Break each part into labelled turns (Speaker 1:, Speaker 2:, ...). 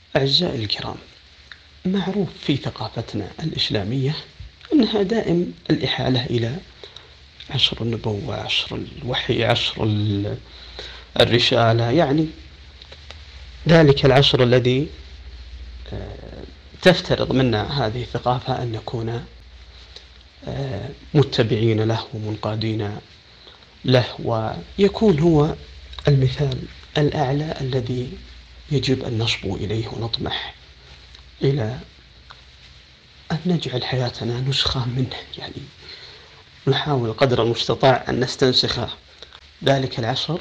Speaker 1: أعزائي الكرام، معروف في ثقافتنا الإسلامية أنها دائم الإحالة إلى عصر النبوة، عصر الوحي، عصر الرسالة، يعني ذلك العصر الذي تفترض منا هذه الثقافة أن نكون متبعين له ومنقادين له، ويكون هو المثال الأعلى الذي يجب أن نصبو إليه ونطمح إلى أن نجعل حياتنا نسخة منه، يعني نحاول قدر المستطاع أن نستنسخ ذلك العصر،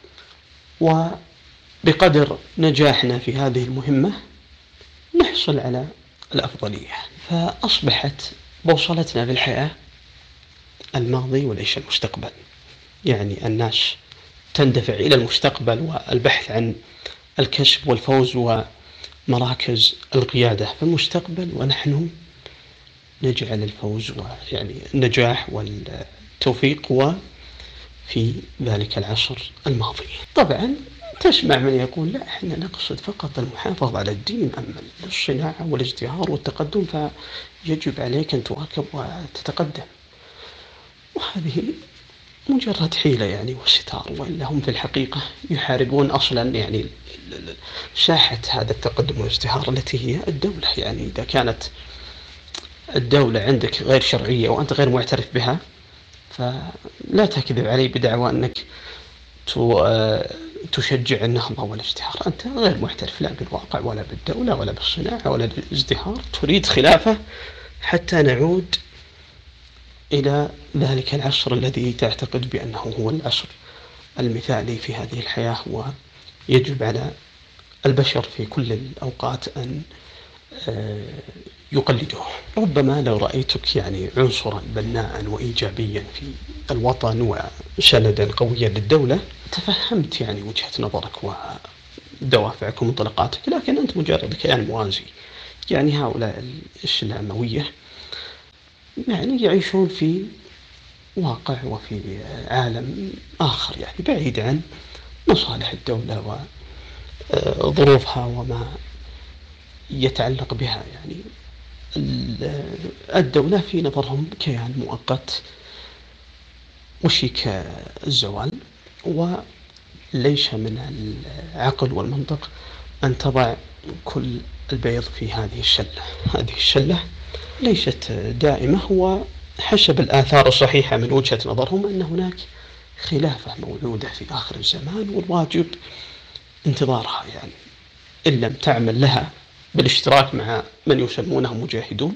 Speaker 1: وبقدر نجاحنا في هذه المهمة نحصل على الأفضلية. فأصبحت بوصلتنا في الحياة الماضي وليس المستقبل، يعني الناس تندفع إلى المستقبل والبحث عن الكسب والفوز ومراكز القيادة في المستقبل، ونحن نجعل الفوز ويعني النجاح والتوفيق وفي ذلك العصر الماضي. طبعا تسمع من يقول لا، احنا نقصد فقط المحافظة على الدين، أما الصناعة والازدهار والتقدم فيجب عليك أن تواكب وتتقدم. وهذه مجرد حيلة يعني وستار، وإلا هم في الحقيقة يحاربون أصلا يعني ساحة هذا التقدم والازدهار التي هي الدولة. يعني إذا كانت الدولة عندك غير شرعية وأنت غير معترف بها، فلا تكذب علي بدعوى أنك تشجع النهضة والازدهار. أنت غير معترف لا بالواقع ولا بالدولة ولا بالصناعة ولا بالازدهار، تريد خلافة حتى نعود إلى ذلك العصر الذي تعتقد بأنه هو العصر المثالي في هذه الحياة، ويجب على البشر في كل الأوقات أن يقلدوه. ربما لو رأيتك يعني عنصرا بناء وإيجابيا في الوطن وسندا قويا للدولة تفهمت يعني وجهة نظرك ودوافعك ومنطلقاتك، لكن أنت مجرد كيان موازي. يعني هؤلاء الإسلاموية يعني يعيشون في واقع وفي عالم آخر، يعني بعيد عن مصالح الدولة وظروفها وما يتعلق بها. يعني الدولة في نظرهم كيان مؤقت وشيك الزوال، وليس من العقل والمنطق أن تضع كل البيض في هذه الشلة. هذه الشلة ليست دائمة، وحسب الآثار الصحيحة من وجهة نظرهم أن هناك خلافة موجودة في آخر الزمان، والواجب انتظارها، يعني إن لم تعمل لها بالاشتراك مع من يسمونهم مجاهدون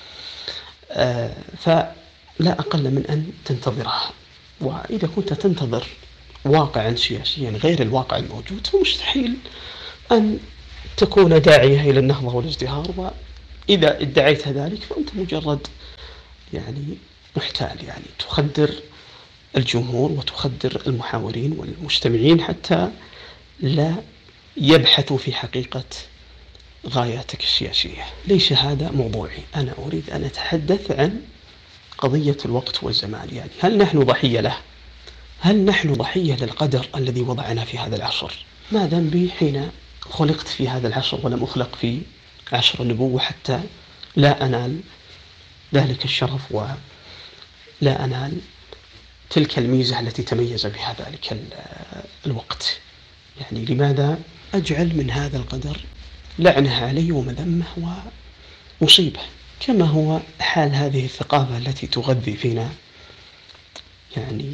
Speaker 1: فلا أقل من أن تنتظرها. وإذا كنت تنتظر واقعا سياسيا غير الواقع الموجود فمستحيل أن تكون داعية إلى النهضة والازدهار، وإذا ادعيت ذلك فأنت مجرد يعني محتال، يعني تخدر الجمهور وتخدر المحاورين والمستمعين حتى لا يبحثوا في حقيقة غاياتك السياسية. ليس هذا موضوعي، أنا أريد أن أتحدث عن قضية الوقت والزمان. يعني هل نحن ضحية له؟ هل نحن ضحية للقدر الذي وضعنا في هذا العصر؟ ما ذنبي حين خلقت في هذا العصر ولم أخلق في عصر النبوة حتى لا أنال ذلك الشرف ولا أنال تلك الميزة التي تميز بها ذلك الوقت؟ يعني لماذا أجعل من هذا القدر لعنه علي ومذمه ومصيبة، كما هو حال هذه الثقافة التي تغذي فينا يعني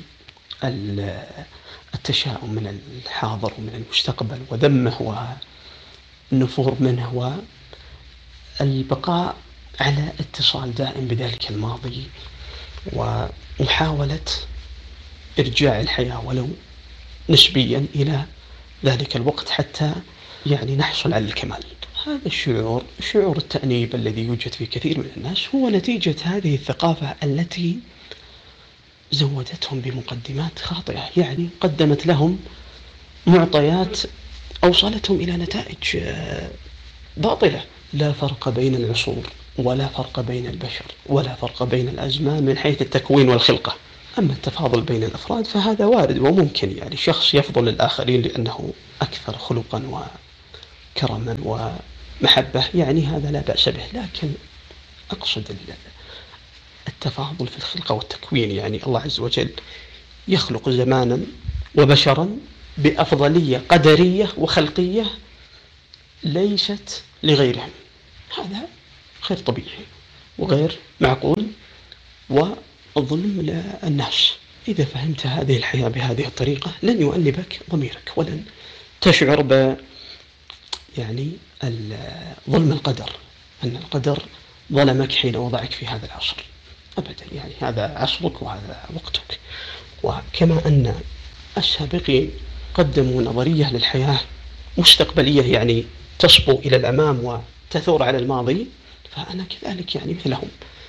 Speaker 1: التشاؤم من الحاضر ومن المستقبل وذمه والنفور منه والبقاء على اتصال دائم بذلك الماضي ومحاولة إرجاع الحياة ولو نسبيا إلى ذلك الوقت حتى يعني نحصل على الكمال. هذا الشعور، شعور التأنيب الذي يوجد في كثير من الناس، هو نتيجة هذه الثقافة التي زودتهم بمقدمات خاطئة، يعني قدمت لهم معطيات أوصلتهم إلى نتائج باطلة. لا فرق بين العصور ولا فرق بين البشر ولا فرق بين الأزمان من حيث التكوين والخلقة. أما التفاضل بين الأفراد فهذا وارد وممكن، يعني شخص يفضل الآخرين لأنه أكثر خلقا وكرما محبة يعني هذا لا بأس به، لكن أقصد التفاضل في الخلقة والتكوين. يعني الله عز وجل يخلق زمانا وبشرا بأفضلية قدرية وخلقية ليست لغيرهم، هذا غير طبيعي وغير معقول وظلم للناس. إذا فهمت هذه الحياة بهذه الطريقة لن يؤلبك ضميرك ولن تشعر يعني ظلم القدر، أن القدر ظلمك حين وضعك في هذا العصر أبدا. يعني هذا عصرك وهذا وقتك. وكما أن السابقين قدموا نظرية للحياة مستقبلية يعني تصبو إلى الأمام وتثور على الماضي، فأنا كذلك يعني مثلهم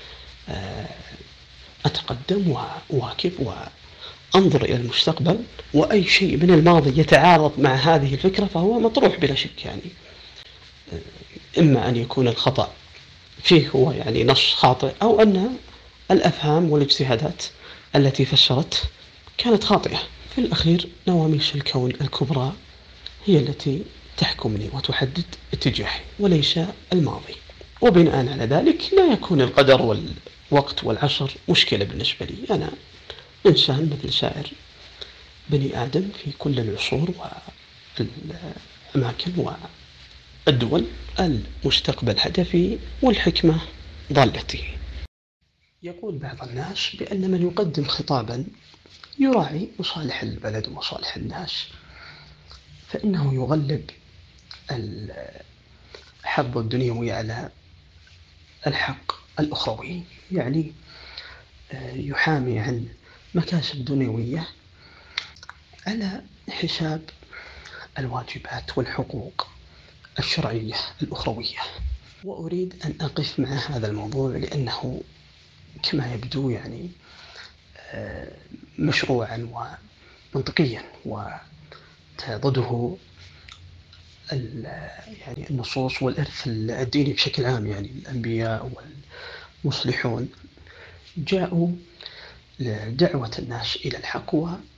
Speaker 1: أتقدم وأواكب وأنظر إلى المستقبل، وأي شيء من الماضي يتعارض مع هذه الفكرة فهو مطروح بلا شك. يعني إما أن يكون الخطأ فيه هو يعني نص خاطئ، أو أن الأفهام والاجتهادات التي فسرت كانت خاطئة. في الأخير نواميس الكون الكبرى هي التي تحكمني وتحدد اتجاهي وليس الماضي، وبناء على ذلك لا يكون القدر والوقت والعصر مشكلة بالنسبة لي. أنا إنسان مثل سائر بني آدم في كل العصور والأماكن والدول. المستقبل هدفي والحكمة ضالتي. يقول بعض الناس بأن من يقدم خطابا يراعي مصالح البلد ومصالح الناس فإنه يغلب الحظ الدنيوي على الحق الأخروي، يعني يحامي عن مكاسب دنيوية على حساب الواجبات والحقوق الشرعية الأخروية. وأريد أن أقف مع هذا الموضوع لأنه كما يبدو يعني مشروعا ومنطقيا وتضده يعني النصوص والإرث الديني بشكل عام. يعني الأنبياء والمصلحون جاءوا لدعوة الناس إلى الحق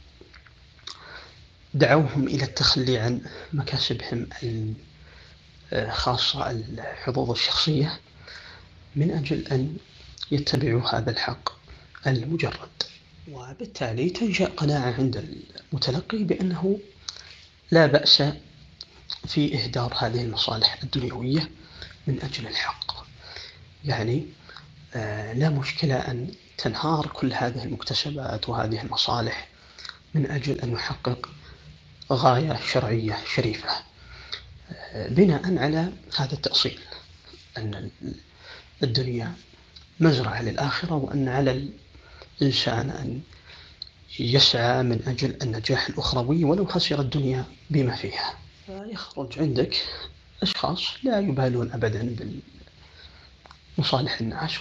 Speaker 1: ودعوهم إلى التخلي عن مكاسبهم الخاصة الحظوظ الشخصية من أجل أن يتبعوا هذا الحق المجرد. وبالتالي تنشأ قناعة عند المتلقي بأنه لا بأس في إهدار هذه المصالح الدنيوية من أجل الحق. يعني لا مشكلة أن تنهار كل هذه المكتسبات وهذه المصالح من أجل أن يحقق غاية شرعية شريفة بناء على هذا التأصيل أن الدنيا مزرعة للآخرة، وأن على الإنسان أن يسعى من أجل النجاح الأخروي ولو خسر الدنيا بما فيها. فيخرج عندك أشخاص لا يبالون أبدا بمصالح الناس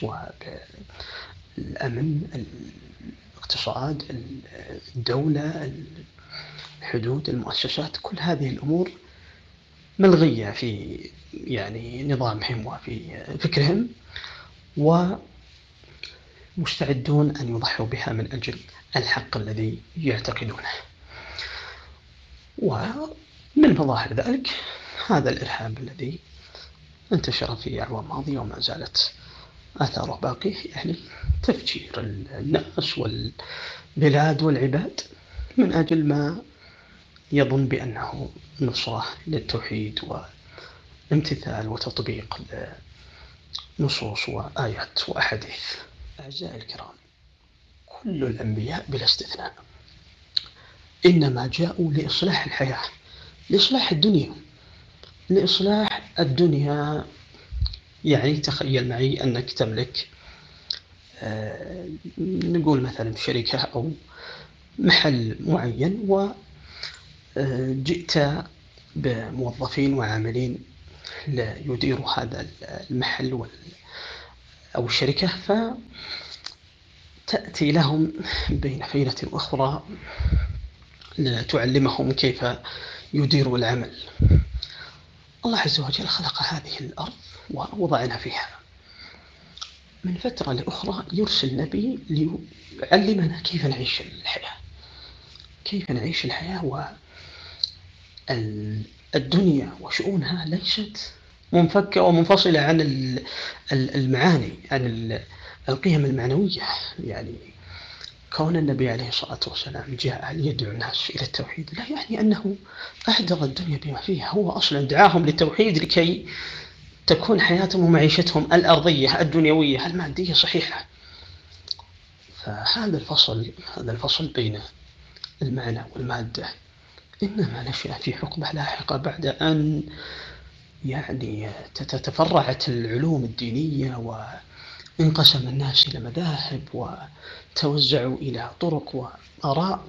Speaker 1: وبالأمن، الاقتصاد، الدولة، الحدود، المؤسسات. كل هذه الأمور ملغية في يعني نظامهم وفي فكرهم، ومستعدون أن يضحوا بها من أجل الحق الذي يعتقدونه. ومن مظاهر ذلك هذا الإرهاب الذي انتشر في أعوام ماضية وما زالت آثاره باقية، يعني تفجير الناس والبلاد والعباد من أجل ما يظن بأنه نصرة للتوحيد وامتثال وتطبيق نصوص وآيات وأحاديث. أعزائي الكرام، كل الأنبياء بلا استثناء إنما جاءوا لإصلاح الحياة، لإصلاح الدنيا، لإصلاح الدنيا. يعني تخيل معي أنك تملك نقول مثلا شركة أو محل معين، وجئت بموظفين وعاملين ليديروا هذا المحل أو الشركة، فتأتي لهم بين فينة أخرى لتعلمهم كيف يديروا العمل. الله عز وجل خلق هذه الأرض ووضعنا فيها، من فترة لأخرى يرسل نبي ليعلمنا كيف نعيش الحياة، كيف نعيش الحياة. والدنيا وشؤونها ليست منفكة ومنفصلة عن المعاني، عن القيم المعنوية. يعني كون النبي عليه الصلاة والسلام جاء ليدعو الناس إلى التوحيد لا يعني أنه أهدر الدنيا بما فيها، هو أصلا دعاهم للتوحيد لكي تكون حياتهم ومعيشتهم الأرضية الدنيوية المادية صحيحة. فهذا الفصل بين المعنى والمادة إنما نشأ في حقبة لاحقة بعد أن يعني تفرعت العلوم الدينية وانقسم الناس إلى مذاهب وتوزعوا إلى طرق وآراء،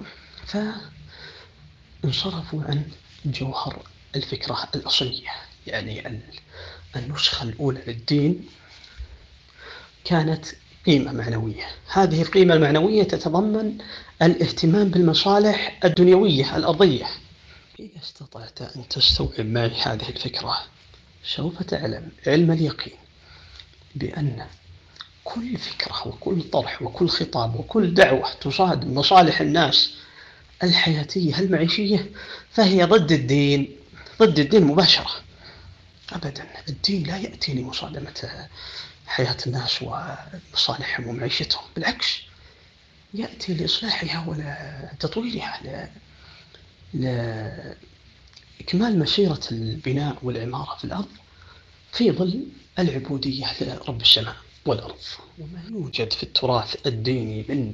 Speaker 1: فانصرفوا عن جوهر الفكرة الأصلية. يعني النسخة الأولى للدين كانت قيمة معنوية، هذه القيمة المعنوية تتضمن الاهتمام بالمصالح الدنيوية الأرضية. إذا استطعت أن تستوعب معي هذه الفكرة سوف تعلم علم اليقين بأن كل فكرة وكل طرح وكل خطاب وكل دعوة تصادم مصالح الناس الحياتية المعيشية فهي ضد الدين، ضد الدين مباشرة. أبدا الدين لا يأتي لمصادمة حياة الناس ومصالحهم ومعيشتهم، بالعكس يأتي لإصلاحها ولتطويرها لإكمال مسيرة البناء والعمارة في الأرض في ظل العبودية لرب السماء والأرض. وما يوجد في التراث الديني من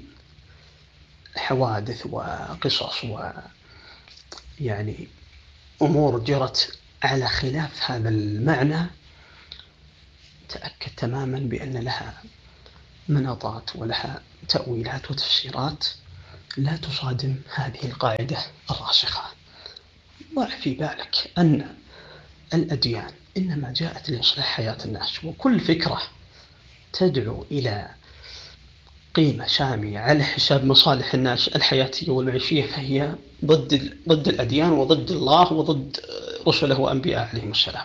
Speaker 1: حوادث وقصص ويعني أمور جرت على خلاف هذا المعنى تأكد تماما بأن لها مناطات ولها تأويلات وتفسيرات لا تصادم هذه القاعدة الراسخة. ضع في بالك أن الأديان إنما جاءت لإصلاح حياة الناس، وكل فكرة تدعو إلى قيمة سامية على حساب مصالح الناس الحياتية والمعيشية فهي ضد الأديان وضد الله وضد رسله وأنبياء عليهم السلام.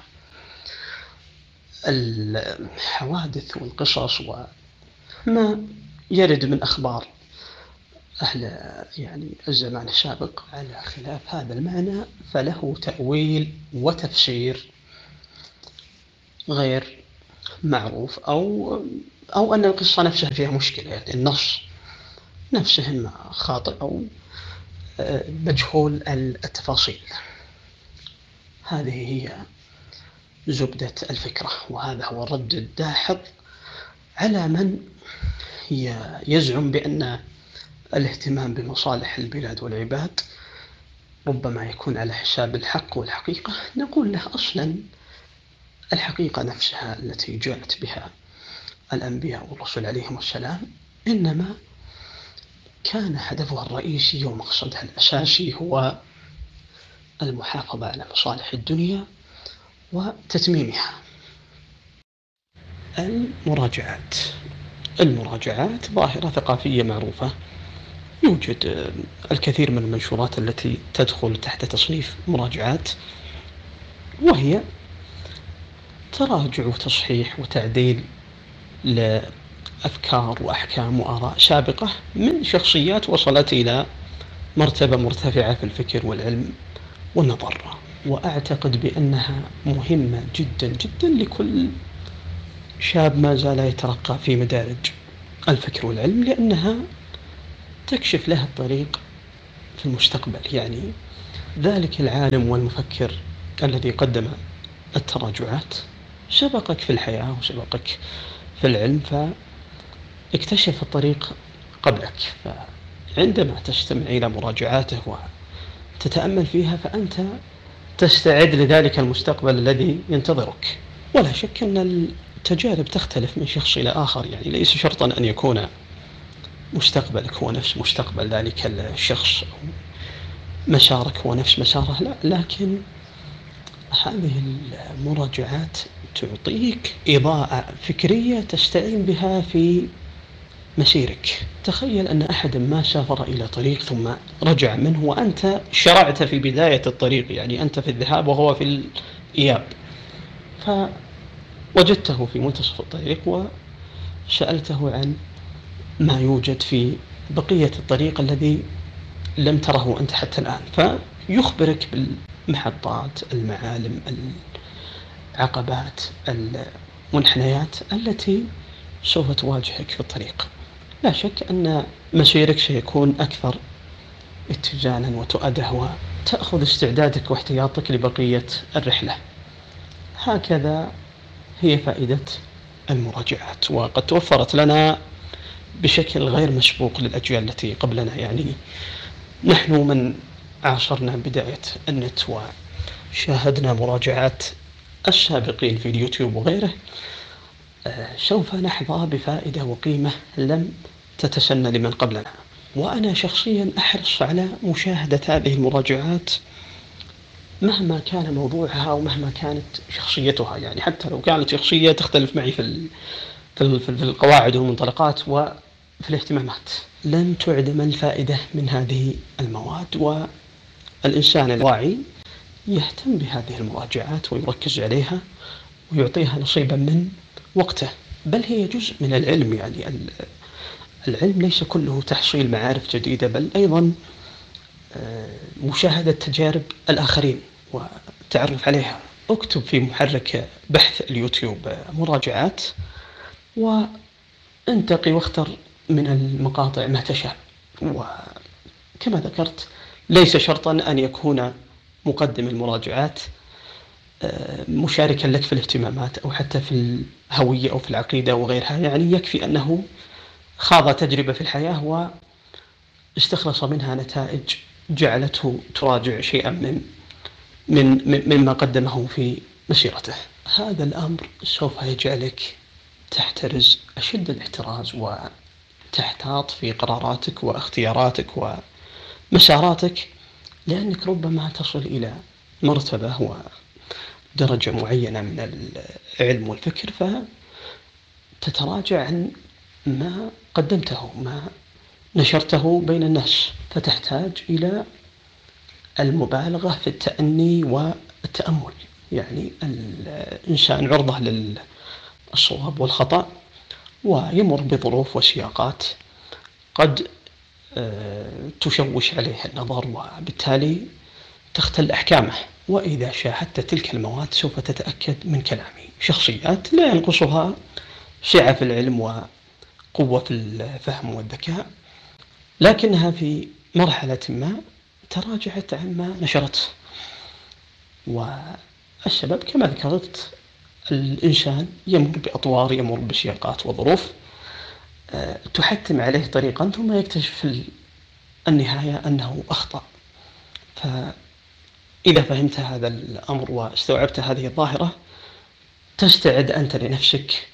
Speaker 1: الحوادث والقصص وما يرد من أخبار أهل يعني الزمان السابق على خلاف هذا المعنى فله تأويل وتفسير غير معروف، أو أن القصة نفسها فيها مشكلة، يعني النص نفسه إما خاطئ أو مجهول التفاصيل. هذه هي زبدة الفكرة، وهذا هو الرد الداحض على من يزعم بأن الاهتمام بمصالح البلاد والعباد ربما يكون على حساب الحق والحقيقة. نقول له أصلا الحقيقة نفسها التي جاءت بها الأنبياء والرسل عليهم السلام إنما كان هدفها الرئيسي ومقصدها الأساسي هو المحافظة على مصالح الدنيا وتتميمها. المراجعات ظاهرة ثقافية معروفة، يوجد الكثير من المنشورات التي تدخل تحت تصنيف مراجعات، وهي تراجع وتصحيح وتعديل لأفكار وأحكام وآراء سابقة من شخصيات وصلت إلى مرتبة مرتفعة في الفكر والعلم والنظر. وأعتقد بأنها مهمة جدا جدا لكل شاب ما زال يترقى في مدارج الفكر والعلم، لأنها تكشف له الطريق في المستقبل. يعني ذلك العالم والمفكر الذي قدم التراجعات سبقك في الحياة وسبقك في العلم فاكتشف الطريق قبلك، فعندما تستمع إلى مراجعاته وتتأمل فيها فأنت تستعد لذلك المستقبل الذي ينتظرك. ولا شك أن التجارب تختلف من شخص إلى آخر، يعني ليس شرطا أن يكون مستقبلك هو نفس مستقبل ذلك الشخص أو مسارك هو نفس مساره، لا، لكن هذه المراجعات تعطيك إضاءة فكرية تستعين بها في مسيرك. تخيل أن أحد ما سافر إلى طريق ثم رجع منه وأنت شرعت في بداية الطريق، يعني أنت في الذهاب وهو في الإياب، فوجدته في منتصف الطريق وسألته عن ما يوجد في بقية الطريق الذي لم تره أنت حتى الآن، فيخبرك بالمحطات، المعالم، العقبات، المنحنيات التي سوف تواجهك في الطريق. لا شك أن مسيرك سيكون أكثر اتجانا وتؤده، وتأخذ استعدادك واحتياطك لبقية الرحلة. هكذا هي فائدة المراجعات، وقد توفرت لنا بشكل غير مسبوق للأجيال التي قبلنا. يعني نحن من عاصرنا بداية النت وشاهدنا مراجعات السابقين في اليوتيوب وغيره، سوف نحظى بفائدة وقيمة لم تتسنى لمن قبلنا. وأنا شخصيا أحرص على مشاهدة هذه المراجعات مهما كان موضوعها ومهما كانت شخصيتها، يعني حتى لو كانت شخصية تختلف معي في القواعد والمنطلقات وفي الاهتمامات. لن تعدم الفائدة من هذه المواد، والإنسان الواعي يهتم بهذه المراجعات ويركز عليها ويعطيها نصيبا من وقته، بل هي جزء من العلم. يعني العلم ليس كله تحصيل معارف جديدة، بل أيضا مشاهدة تجارب الآخرين والتعرف عليها. اكتب في محرك بحث اليوتيوب مراجعات وانتقي واختر من المقاطع ما تشاء. وكما ذكرت، ليس شرطا أن يكون مقدم المراجعات مشاركا لك في الاهتمامات أو حتى في الهوية أو في العقيدة وغيرها. يعني يكفي أنه خاض تجربة في الحياة واستخلص منها نتائج جعلته تراجع شيئا مما قدمه في مسيرته. هذا الأمر سوف يجعلك تحترز أشد الاحتراز وتحتاط في قراراتك واختياراتك ومساراتك، لأنك ربما تصل إلى مرتبة ودرجة معينة من العلم والفكر فتتراجع عن ما قدمته، ما نشرته بين الناس، فتحتاج إلى المبالغة في التأني والتأمل. يعني الإنسان عرضة للصواب والخطأ، ويمر بظروف وسياقات قد تشوش عليه النظر وبالتالي تختل أحكامه. وإذا شاهدت تلك المواد سوف تتأكد من كلامي. شخصيات لا ينقصها سعة في العلم وقوة في الفهم والذكاء، لكنها في مرحلة ما تراجعت عما نشرته. والسبب كما ذكرت، الإنسان يمر بأطوار، يمر بسياقات وظروف تحتم عليه طريقا، ثم يكتشف في النهاية أنه أخطأ. فإذا فهمت هذا الأمر واستوعبت هذه الظاهرة، تستعد أنت لنفسك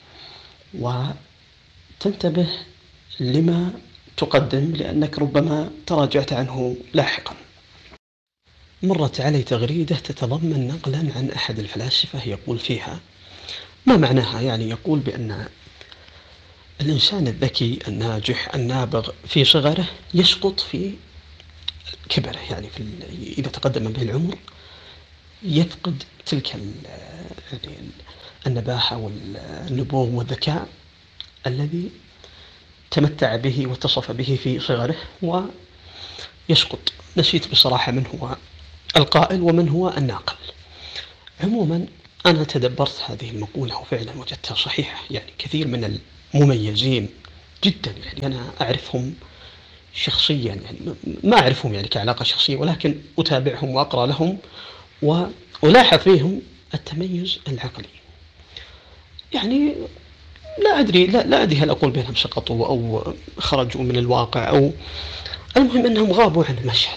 Speaker 1: وتنتبه لما تقدم، لأنك ربما تراجعت عنه لاحقا. مرت علي تغريدة تتضمن نقلا عن أحد الفلاسفة يقول فيها ما معناها، يعني يقول بأن الإنسان الذكي الناجح النابغ في صغره يسقط في كبره، يعني إذا تقدم به العمر يفقد تلك يعني النباهة والنبوغ والذكاء الذي تمتع به واتصف به في صغره، ويسقط. نسيت بصراحة من هو القائل ومن هو الناقل. عموما أنا تدبرت هذه المقولة وفعلا وجدتها صحيحة. يعني كثير من المميزين جدا، يعني أنا أعرفهم شخصيا، يعني ما أعرفهم يعني كعلاقة شخصية، ولكن أتابعهم وأقرأ لهم وألاحظ فيهم التميز العقلي. يعني لا أدري هل أقول بأنهم سقطوا أو خرجوا من الواقع، أو المهم أنهم غابوا عن المشهد،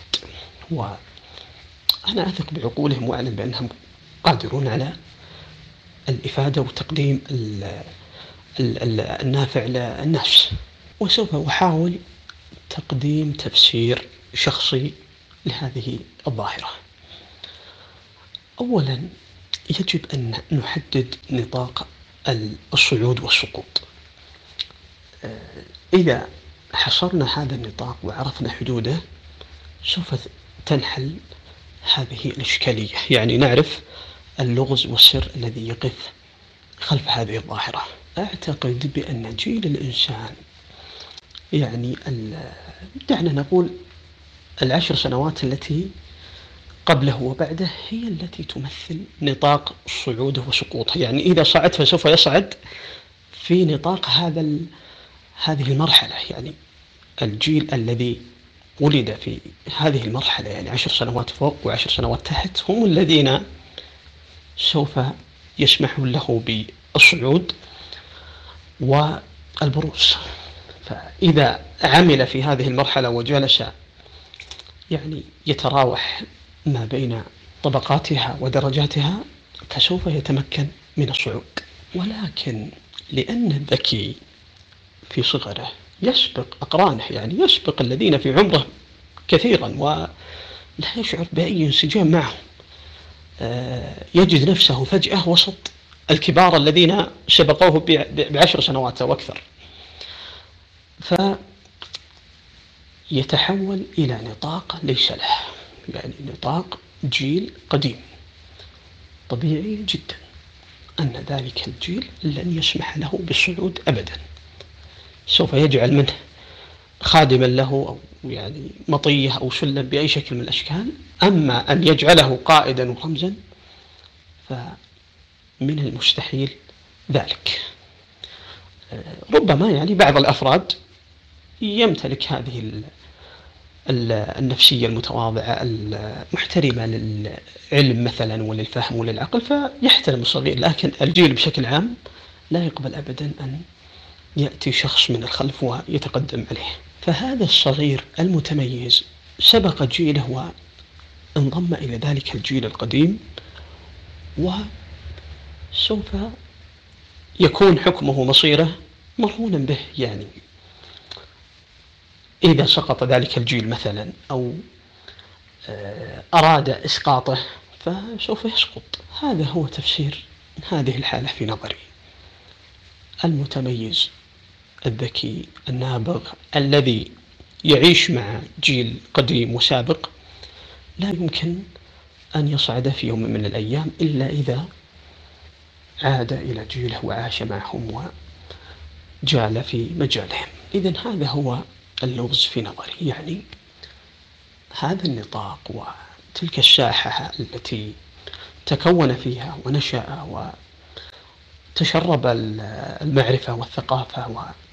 Speaker 1: وأنا أثق بعقولهم وأعلم بأنهم قادرون على الإفادة وتقديم النافع للناس. وسوف أحاول تقديم تفسير شخصي لهذه الظاهرة. أولا، يجب أن نحدد نطاق الصعود والسقوط. إذا حصرنا هذا النطاق وعرفنا حدوده سوف تنحل هذه الإشكالية، يعني نعرف اللغز والسر الذي يقف خلف هذه الظاهرة. أعتقد بأن جيل الإنسان، يعني دعنا نقول 10 سنوات التي قبله وبعده هي التي تمثل نطاق صعوده وسقوطه. يعني إذا صعد فسوف يصعد في نطاق هذه المرحلة. يعني الجيل الذي ولد في هذه المرحلة، يعني 10 سنوات فوق و10 سنوات تحت، هم الذين سوف يسمحون له بالصعود والبروز. فإذا عمل في هذه المرحلة وجلس يعني يتراوح ما بين طبقاتها ودرجاتها فسوف يتمكن من الصعود. ولكن لأن الذكي في صغره يسبق أقرانه، يعني يسبق الذين في عمره كثيرا ولا يشعر بأي انسجام معهم، يجد نفسه فجأة وسط الكبار الذين سبقوه ب10 سنوات أو أكثر، فيتحول إلى نطاق ليس له، يعني نطاق جيل قديم. طبيعي جدا أن ذلك الجيل لن يسمح له بالصعود أبدا، سوف يجعل منه خادما له أو يعني مطية أو سلم بأي شكل من الأشكال. أما أن يجعله قائدا ورمزا فمن المستحيل ذلك. ربما يعني بعض الأفراد يمتلك هذه النفسية المتواضعة المحترمة للعلم مثلا وللفهم وللعقل فيحترم الصغير، لكن الجيل بشكل عام لا يقبل أبدا أن يأتي شخص من الخلف ويتقدم عليه. فهذا الصغير المتميز سبق جيله وانضم إلى ذلك الجيل القديم، وسوف يكون حكمه مصيره مرهونا به. يعني إذا سقط ذلك الجيل مثلا أو أراد إسقاطه فسوف يسقط. هذا هو تفسير هذه الحالة في نظري. المتميز الذكي النابغ الذي يعيش مع جيل قديم وسابق لا يمكن أن يصعد في يوم من الأيام إلا إذا عاد إلى جيله وعاش معهم وجال في مجالهم. إذن هذا هو اللغز في نظري. يعني هذا النطاق وتلك الساحة التي تكون فيها ونشأ وتشرب المعرفة والثقافة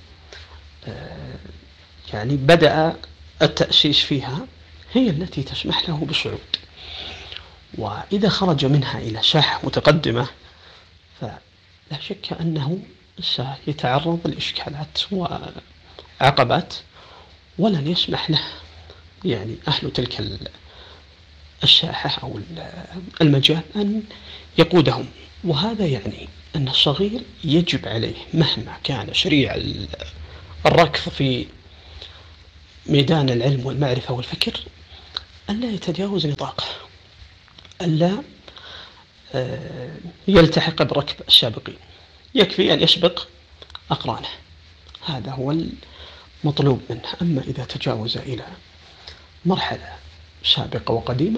Speaker 1: يعني بدأ التأسيس فيها هي التي تسمح له بالصعود. وإذا خرج منها إلى ساحة متقدمة فلا شك أنه سيتعرض لإشكالات وعقبات ولن يسمح له يعني أهل تلك الساحة أو المجال أن يقودهم. وهذا يعني أن الصغير يجب عليه مهما كان سريع الركض في ميدان العلم والمعرفة والفكر ألا يتجاوز نطاقه، ألا يلتحق بركب السابقين، يكفي أن يسبق أقرانه. هذا هو المطلوب منه. أما إذا تجاوز إلى مرحلة سابقة وقديمة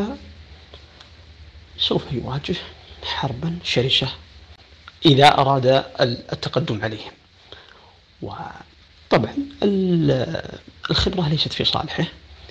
Speaker 1: فسوف يواجه حربا شرسة إذا أراد التقدم عليهم. وطبعا الخبرة ليست في صالحه،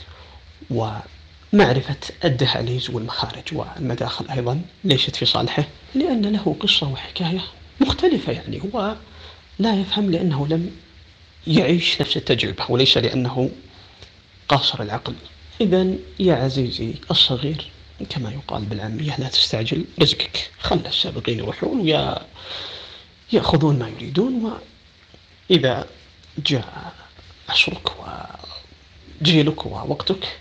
Speaker 1: ومعرفة الدهاليز والمخارج والمداخل أيضا ليست في صالحه، لأن له قصة وحكاية مختلفة. يعني هو لا يفهم لأنه لم يعيش نفس التجربة وليس لأنه قاصر العقل. إذن يا عزيزي الصغير كما يقال بالعامية لا تستعجل رزقك، خلى السابقين يروحون ويأخذون ما يريدون، وإذا جاء عصرك وجيلك ووقتك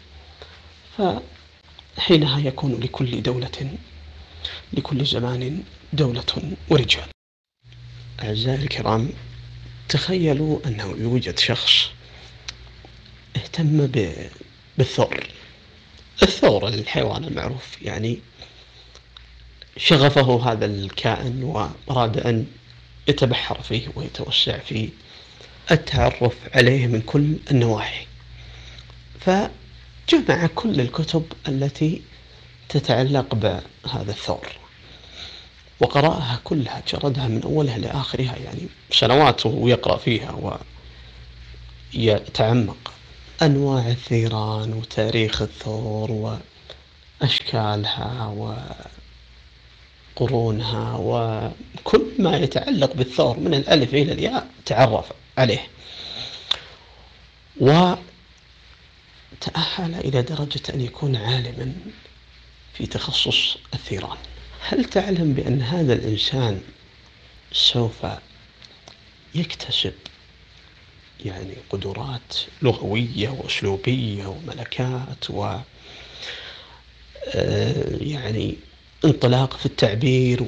Speaker 1: فحينها يكون لكل دولة لكل زمان دولة ورجال. أعزائي الكرام، تخيلوا أنه يوجد شخص اهتم بالثور. الثور الحيوان المعروف، يعني شغفه هذا الكائن وأراد أن يتبحر فيه ويتوسع في التعرف عليه من كل النواحي، فجمع كل الكتب التي تتعلق بهذا الثور وقرأها كلها، جردها من أولها لآخرها، يعني سنوات ويقرأ فيها ويتعمق أنواع الثيران وتاريخ الثور أشكالها وقرونها وكل ما يتعلق بالثور من الألف إلى الياء تعرف عليه، وتأهل إلى درجة أن يكون عالما في تخصص الثيران. هل تعلم بأن هذا الإنسان سوف يكتسب يعني قدرات لغوية وأسلوبية وملكات يعني انطلاق في التعبير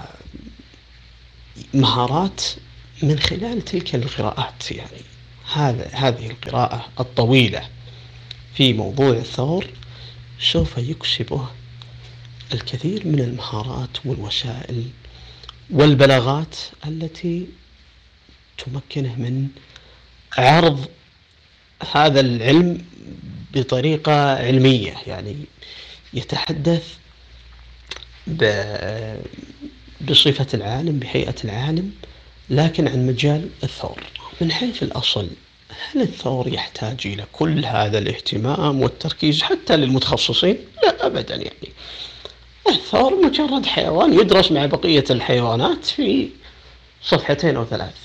Speaker 1: ومهارات من خلال تلك القراءات؟ يعني هذه القراءة الطويلة في موضوع الثور سوف يكسبه الكثير من المهارات والوسائل والبلاغات التي تمكنه من عرض هذا العلم بطريقة علمية، يعني يتحدث بصفة العالم بهيئة العالم لكن عن مجال الثور. من حيث الأصل هل الثور يحتاج إلى كل هذا الاهتمام والتركيز حتى للمتخصصين؟ لا أبدا. يعني الثور مجرد حيوان يدرس مع بقية الحيوانات في صفحتين أو 3،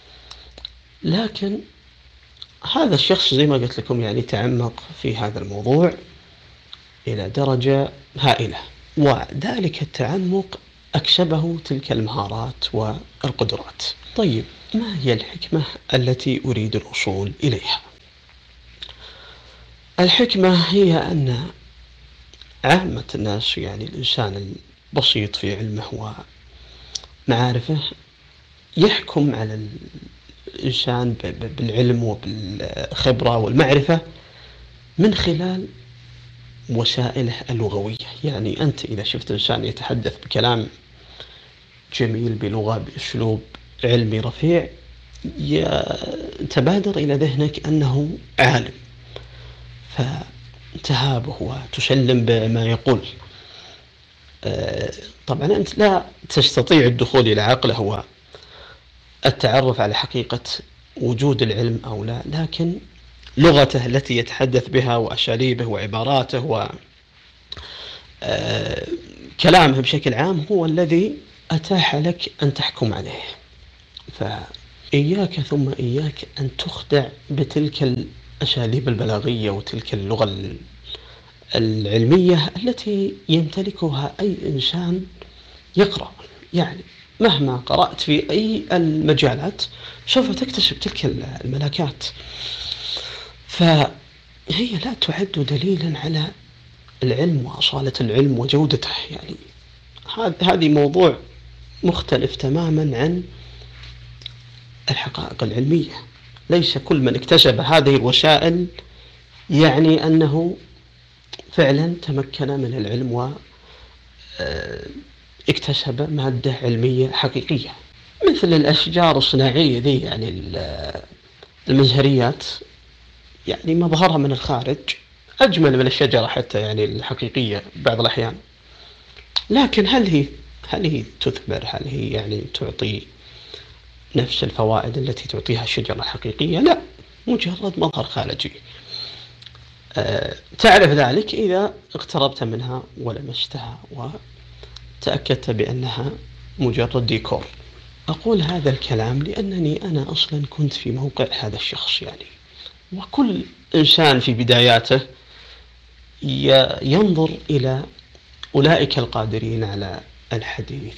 Speaker 1: لكن هذا الشخص زي ما قلت لكم يعني تعمق في هذا الموضوع إلى درجة هائلة، وذلك التعمق أكسبه تلك المهارات والقدرات. طيب ما هي الحكمة التي أريد الوصول إليها؟ الحكمة هي أن عامة الناس، يعني الإنسان البسيط في علمه ومعارفه، يحكم على الإنسان بالعلم وبالخبرة والمعرفة من خلال وسائله اللغوية. يعني أنت إذا شفت إنسان يتحدث بكلام جميل بلغة بأسلوب علمي رفيع يتبادر إلى ذهنك أنه عالم، فتهابه وتسلم بما يقول. طبعا أنت لا تستطيع الدخول إلى عقله والتعرف على حقيقة وجود العلم أو لا، لكن لغته التي يتحدث بها وأساليبه وعباراته وكلامه بشكل عام هو الذي أتاح لك أن تحكم عليه. فإياك ثم إياك أن تخدع بتلك الأساليب البلاغية وتلك اللغة العلمية التي يمتلكها أي إنسان يقرأ. يعني مهما قرأت في أي المجالات سوف تكتسب تلك الملكات، فهي لا تعد دليلا على العلم وأصالة العلم وجودته. يعني هذه موضوع مختلف تماما عن الحقائق العلمية. ليس كل من اكتسب هذه الوسائل يعني أنه فعلا تمكن من العلم واكتسب مادة علمية حقيقية، مثل الأشجار الصناعية ذي، يعني المزهريات، يعني مظهرها من الخارج أجمل من الشجرة حتى يعني الحقيقية بعض الأحيان، لكن هل هي تثمر؟ هل هي يعني تعطي نفس الفوائد التي تعطيها الشجرة الحقيقية؟ لا، مجرد مظهر خارجي. تعرف ذلك إذا اقتربت منها ولمستها وتأكدت بأنها مجرد ديكور. أقول هذا الكلام لأنني أنا أصلا كنت في موقع هذا الشخص، يعني وكل إنسان في بداياته ينظر إلى أولئك القادرين على الحديث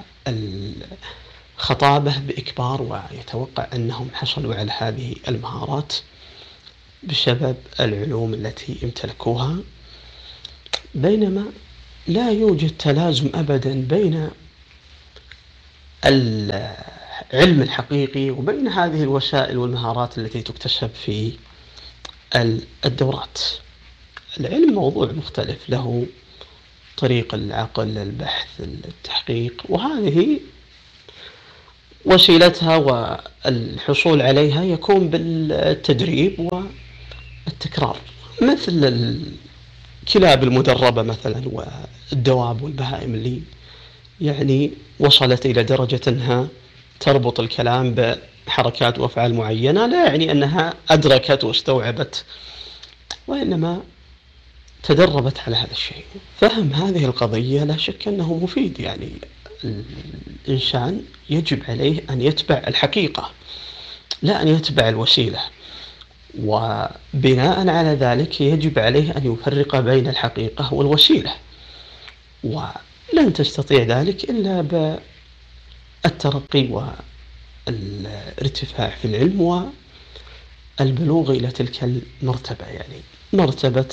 Speaker 1: والخطابة بإكبار، ويتوقع أنهم حصلوا على هذه المهارات بسبب العلوم التي امتلكوها، بينما لا يوجد تلازم أبدا بين العلم الحقيقي وبين هذه الوسائل والمهارات التي تكتسب في الدورات. العلم موضوع مختلف، له طريق العقل، البحث، التحقيق، وهذه وسيلتها والحصول عليها يكون بالتدريب والتكرار، مثل الكلاب المدربة مثلا والدواب والبهائم اللي يعني وصلت إلى درجة أنها تربط الكلام بحركات وأفعال معينة، لا يعني أنها أدركت واستوعبت، وإنما تدربت على هذا الشيء. فهم هذه القضية لا شك أنه مفيد، يعني الإنسان يجب عليه أن يتبع الحقيقة لا أن يتبع الوسيلة، وبناء على ذلك يجب عليه أن يفرق بين الحقيقة والوسيلة، ولن تستطيع ذلك إلا بالترقي والارتفاع في العلم والبلوغ إلى تلك المرتبة، يعني مرتبة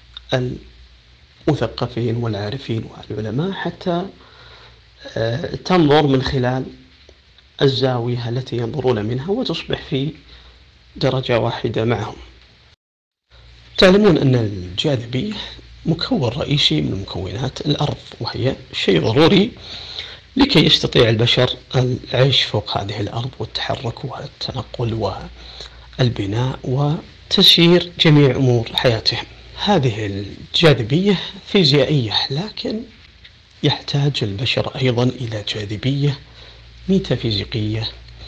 Speaker 1: المثقفين والعارفين والعلماء، حتى تنظر من خلال الزاوية التي ينظرون منها وتصبح في درجة واحدة معهم. تعلمون أن الجاذبية مكون رئيسي من مكونات الأرض، وهي شيء ضروري لكي يستطيع البشر العيش فوق هذه الأرض والتحرك والتنقل والبناء وتسيير جميع أمور حياتهم. هذه الجاذبية فيزيائية، لكن يحتاج البشر أيضا إلى جاذبية ميتافيزيقية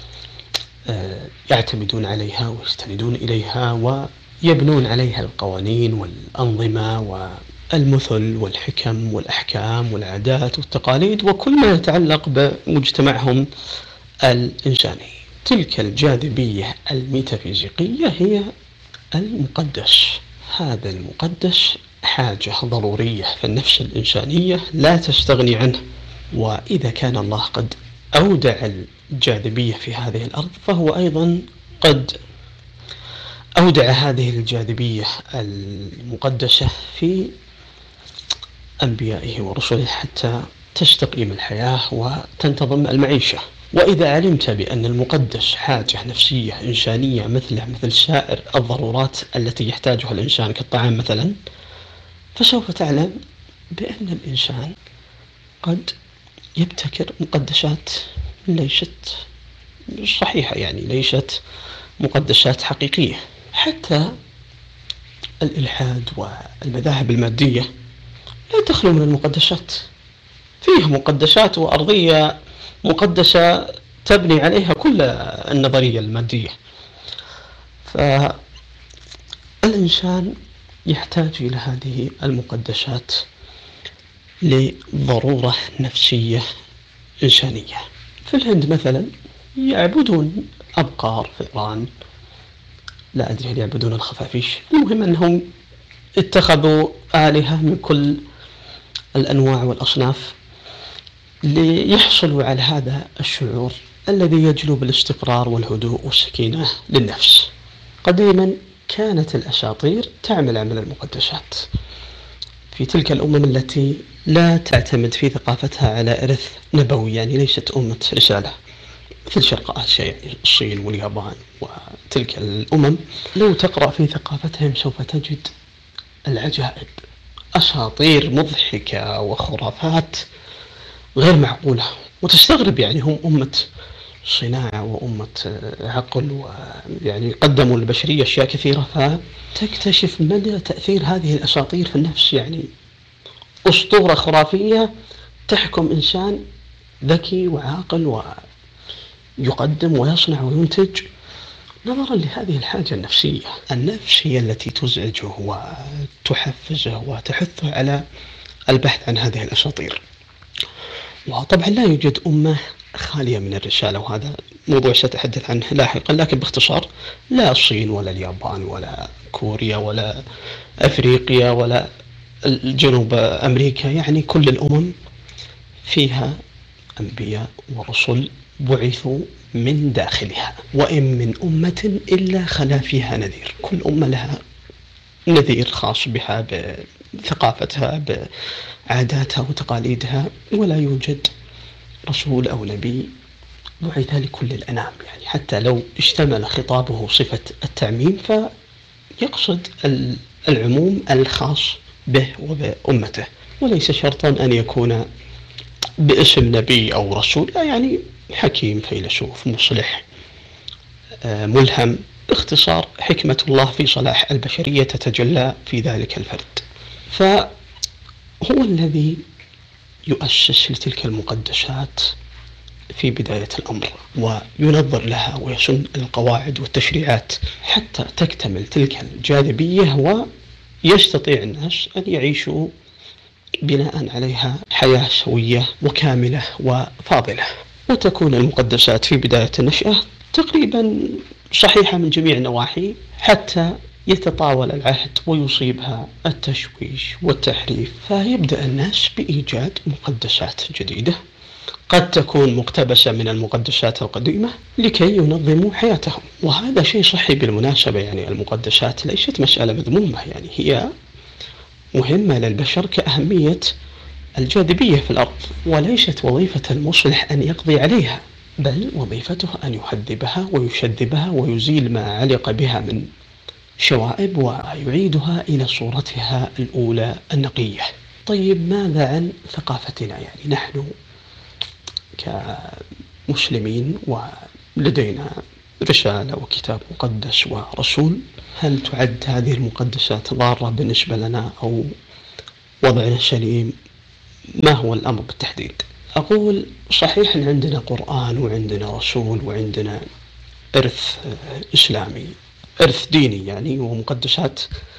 Speaker 1: يعتمدون عليها ويستندون إليها ويبنون عليها القوانين والأنظمة والمثل والحكم والأحكام والعادات والتقاليد وكل ما يتعلق بمجتمعهم الإنساني. تلك الجاذبية الميتافيزيقية هي المقدس. هذا المقدس حاجة ضرورية في النفس الإنسانية لا تستغني عنه، وإذا كان الله قد أودع الجاذبية في هذه الأرض فهو أيضا قد أودع هذه الجاذبية المقدسة في أنبيائه ورسله حتى تستقيم الحياة وتنتظم المعيشة. وإذا علمت بأن المقدس حاجة نفسية إنسانية مثل سائر الضرورات التي يحتاجها الإنسان كالطعام مثلا، فسوف تعلم بأن الإنسان قد يبتكر مقدسات ليست صحيحة، يعني ليست مقدسات حقيقية. حتى الإلحاد والمذاهب المادية لا تخلو من المقدسات، فيه مقدسات وأرضية مقدسة تبني عليها كل النظرية المادية. فالإنسان يحتاج إلى هذه المقدسات لضرورة نفسية إنسانية. في الهند مثلا يعبدون أبقار، فئران، لا أدري هل يعبدون الخفافيش، المهم أنهم اتخذوا آلهة من كل الأنواع والأصناف ليحصلوا على هذا الشعور الذي يجلب الاستقرار والهدوء والسكينة للنفس. قديما كانت الأساطير تعمل عمل المقدسات في تلك الأمم التي لا تعتمد في ثقافتها على إرث نبوي، يعني ليست أمة رسالة، مثل شرق آسيا، يعني الصين واليابان وتلك الأمم. لو تقرأ في ثقافتهم سوف تجد العجائب، أساطير مضحكة وخرافات غير معقولة، وتستغرب يعني هم أمة صناعة وأمة عقل، ويعني قدموا للبشرية أشياء كثيرة، فتكتشف مدى تأثير هذه الأساطير في النفس. يعني أسطورة خرافية تحكم إنسان ذكي وعاقل ويقدم ويصنع وينتج نظرا لهذه الحاجة النفسية. النفس هي التي تزعجه وتحفزه وتحثه على البحث عن هذه الأساطير. وطبعا لا يوجد أمة خالية من الرسالة، وهذا موضوع سأتحدث عنه لاحقا، لكن باختصار لا الصين ولا اليابان ولا كوريا ولا أفريقيا ولا جنوب أمريكا، يعني كل الأمم فيها أنبياء ورسل بعثوا من داخلها، وإن من أمة إلا خلا فيها نذير. كل أمة لها نذير خاص بها بثقافتها بعاداتها وتقاليدها، ولا يوجد رسول أو نبي بعث لكل الأنام، يعني حتى لو اشتمل خطابه صفة التعميم فيقصد العموم الخاص به وبأمته، وليس شرطا أن يكون باسم نبي أو رسول، لا، يعني حكيم، فيلسوف، مصلح، ملهم. باختصار حكمة الله في صلاح البشرية تتجلى في ذلك الفرد، فهو الذي يؤسس لتلك المقدسات في بداية الأمر وينظر لها ويسن القواعد والتشريعات حتى تكتمل تلك الجاذبية يستطيع الناس أن يعيشوا بناء عليها حياة سوية وكاملة وفاضلة. وتكون المقدسات في بداية النشأة تقريبا صحيحة من جميع النواحي، حتى يتطاول العهد ويصيبها التشويش والتحريف، فيبدأ الناس بإيجاد مقدسات جديدة قد تكون مقتبسة من المقدسات القديمة لكي ينظموا حياتهم. وهذا شيء صحي بالمناسبة، يعني المقدسات ليست مسألة مذمومة، يعني هي مهمة للبشر كأهمية الجاذبية في الأرض، وليست وظيفة المصلح أن يقضي عليها، بل وظيفته أن يهذبها ويشذبها ويزيل ما علق بها من شوائب ويعيدها إلى صورتها الأولى النقية. طيب ماذا عن ثقافتنا؟ يعني نحن كمسلمين ولدينا رسالة وكتاب مقدس ورسول، هل تعد هذه المقدسات ضارة بالنسبة لنا أو وضعنا سليم؟ ما هو الأمر بالتحديد؟ أقول صحيح أن عندنا قرآن وعندنا رسول وعندنا إرث إسلامي، إرث ديني يعني، ومقدسات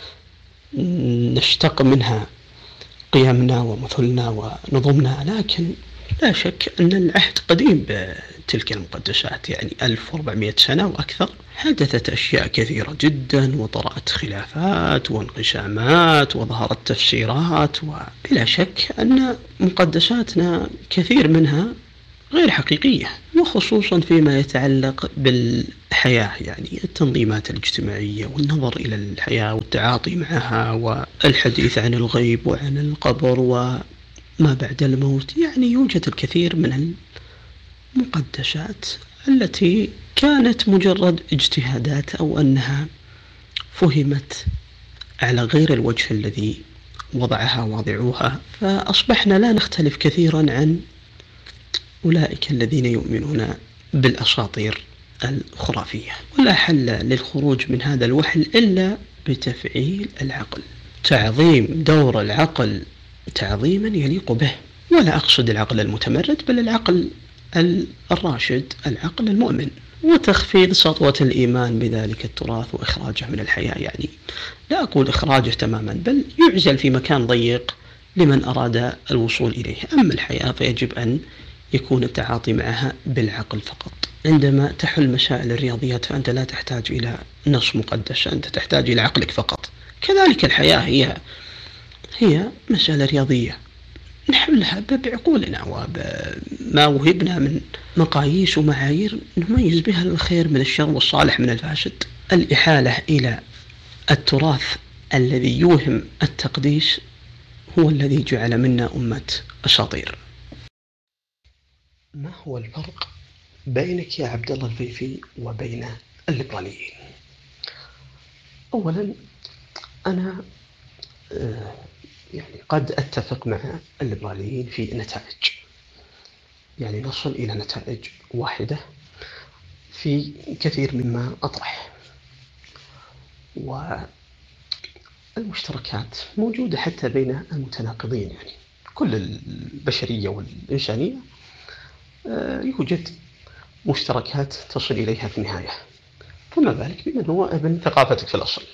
Speaker 1: نشتق منها قيمنا ومثلنا ونظمنا، لكن لا شك أن العهد قديم بتلك المقدسات، يعني 1400 سنة وأكثر. حدثت أشياء كثيرة جدا وطرأت خلافات وانقسامات وظهرت تفسيرات، وبلا شك أن مقدساتنا كثير منها غير حقيقية، وخصوصا فيما يتعلق بالحياة، يعني التنظيمات الاجتماعية والنظر إلى الحياة والتعاطي معها والحديث عن الغيب وعن القبر وما بعد الموت. يعني يوجد الكثير من المقدسات التي كانت مجرد اجتهادات أو أنها فهمت على غير الوجه الذي وضعها واضعوها، فأصبحنا لا نختلف كثيرا عن أولئك الذين يؤمنون بالأساطير الخرافية. ولا حل للخروج من هذا الوحل إلا بتفعيل العقل، تعظيم دور العقل تعظيما يليق به، ولا أقصد العقل المتمرد بل العقل الراشد، العقل المؤمن، وتخفيض سطوة الإيمان بذلك التراث وإخراجه من الحياة. يعني لا أقول إخراجه تماما، بل يعزل في مكان ضيق لمن أراد الوصول إليه. أما الحياة فيجب أن يكون التعاطي معها بالعقل فقط. عندما تحل مسائل الرياضيات فأنت لا تحتاج إلى نص مقدس، أنت تحتاج إلى عقلك فقط. كذلك الحياة هي مسألة رياضية نحلها بعقولنا وبما وهبنا من مقاييس ومعايير نميز بها الخير من الشر والصالح من الفاسد. الإحالة إلى التراث الذي يوهم التقديس هو الذي جعل منا أمة أساطير. ما هو الفرق بينك يا عبد الله الفيفي وبين الليبراليين؟ أولا أنا يعني قد أتفق مع الليبراليين في نتائج، يعني نصل إلى نتائج واحدة في كثير مما أطرح، والمشتركات موجودة حتى بين المتناقضين. يعني كل البشرية والإنسانية يوجد مشتركات تصل إليها في النهاية، فما بالك بمن هو ابن ثقافتك في الأصل.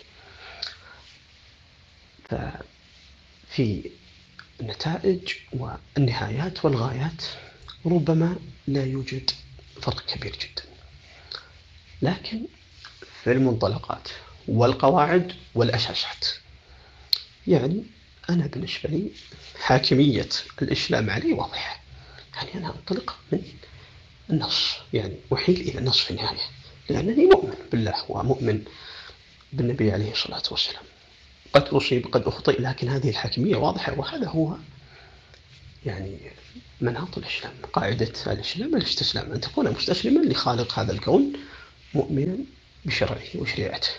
Speaker 1: ففي النتائج والنهايات والغايات ربما لا يوجد فرق كبير جدا، لكن في المنطلقات والقواعد والأساسات، يعني أنا بالنسبة لي حاكمية الإسلام علي واضحة، يعني أنا أنطلق من النص، يعني أحيل إلى النص في النهاية، لأنني مؤمن بالله ومؤمن بالنبي عليه الصلاة والسلام. قد أصيب قد أخطئ، لكن هذه الحاكمية واضحة، وهذا هو يعني مناط الإسلام. قاعدة الإسلام الاستسلام، أن تكون مستسلما لخالق هذا الكون مؤمنا بشرعه وشريعته.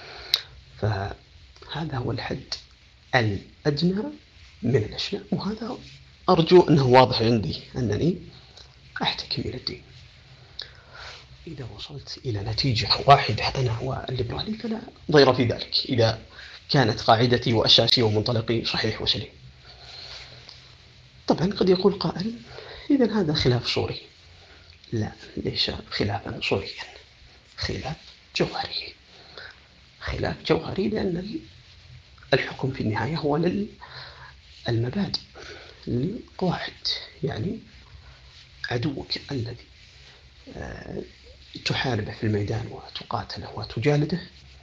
Speaker 1: فهذا هو الحد الأدنى من الإسلام، وهذا أرجو أنه واضح عندي أنني أحتكم إلى الدين. إذا وصلت إلى نتيجة واحدة أنا والليبرالي فلا ضير في ذلك، إذا كانت قاعدتي وأساسي ومنطلقي صحيح وسليم. طبعا قد يقول قائل إذن هذا خلاف صوري. لا، ليس خلافا صوريا، خلاف جوهري. خلاف جوهري لأن الحكم في النهاية هو للمبادئ، للقواعد. يعني عدوك الذي تحاربه في الميدان وتقاتله وتجالده،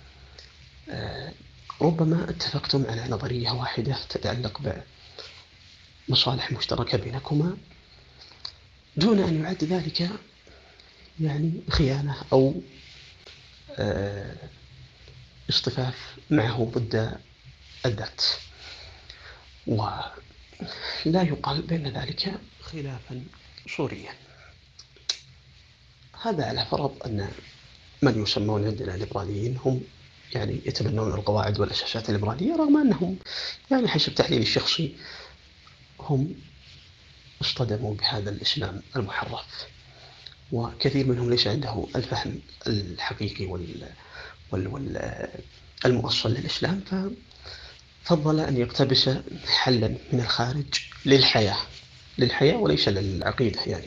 Speaker 1: ربما اتفقتم على نظرية واحدة تتعلق بمصالح مشتركة بينكما، دون أن يعد ذلك يعني خيانة أو اصطفاف معه ضد الذات، ولا يقال بين ذلك خلافا صوريا. هذا على فرض أن من يسمون عندنا الليبراليين هم يعني يتبنون القواعد والأساسات الليبرالية، رغم أنهم يعني حسب تحليلي الشخصي هم اصطدموا بهذا الإسلام المحرف، وكثير منهم ليس عنده الفهم الحقيقي والمؤصل للإسلام، ففضل أن يقتبس حلا من الخارج للحياة وليس للعقيدة. يعني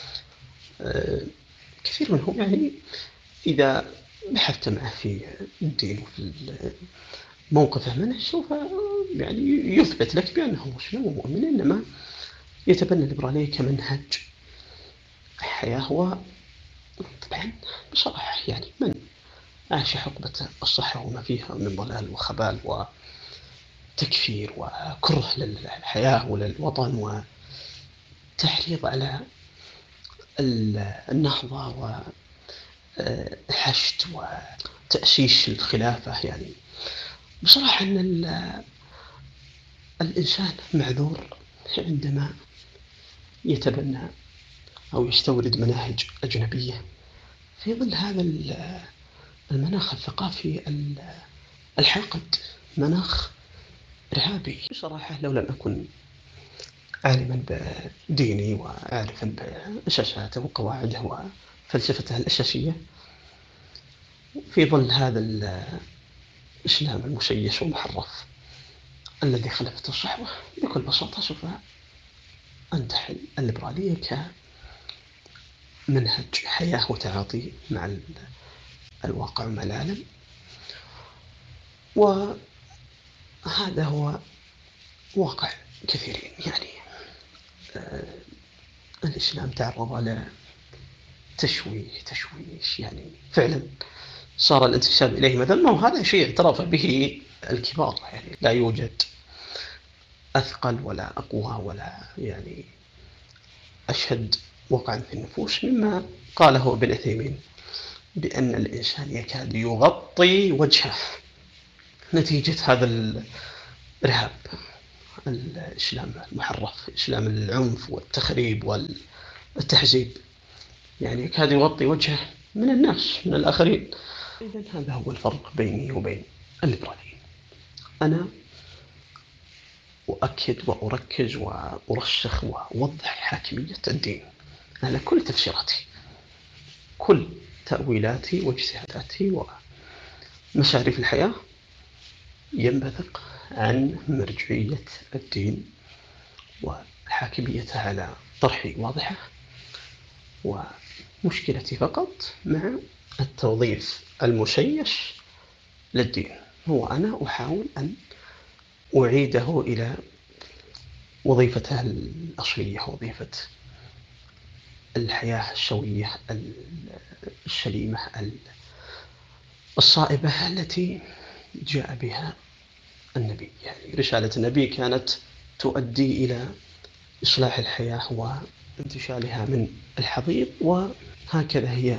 Speaker 1: كثير منهم يعني إذا بحثت معه في الدين وفي موقفه منه سوف يعني يثبت لك بأنه مسلم ومؤمن، إنما يتبنى الليبرالية كمنهج حياة. وطبعا بصراحة يعني من عاش حقبة الصحة وما فيها من ضلال وخبال وتكفير وكره للحياة وللوطن وتحريض على النهضة وحشد وتأسيس الخلافة، يعني بصراحة أن الإنسان معذور عندما يتبنى أو يستورد مناهج أجنبية في ظل هذا المناخ الثقافي الحاقد، مناخ إرهابي. بصراحة لو لم أكن عالما بديني وعارفا بأساساته وقواعده وفلسفته الأساسية في ظل هذا الإسلام المسيس والمحرف الذي خلفته الصحوة، بكل بساطة سوف أنتحل الليبرالية كمنهج حياة وتعاطي مع الواقع ومع العالم. وهذا هو واقع كثيرين. يعني الإسلام تعرض على تشويش، يعني فعلا صار الانتساب إليه مثلا، وهذا شيء اعترف به الكبار، يعني لا يوجد أثقل ولا أقوى ولا يعني أشد وقعا في النفوس مما قاله ابن عثيمين بأن الإنسان يكاد يغطي وجهه نتيجة هذا الإرهاب، الإسلام المحرف، إسلام العنف والتخريب والتحزيب، يعني يكاد يغطي وجهه من الناس من الآخرين. إذن هذا هو الفرق بيني وبين الليبراليين. أنا أؤكد وأركز وأرسخ وأوضح حاكمية الدين على كل تفسيراتي، كل تأويلاتي واجتهاداتي ومساري في الحياة ينبثق عن مرجعية الدين وحاكميتها على طرحي واضحة، ومشكلتي فقط مع التوظيف المسيس للدين. هو أنا أحاول أن أعيده إلى وظيفتها الأصلية، وظيفة الحياة السوية السليمة الصائبة التي جاء بها النبي. يعني رسالة النبي كانت تؤدي إلى إصلاح الحياة وانتشالها من الحضيض، وهكذا هي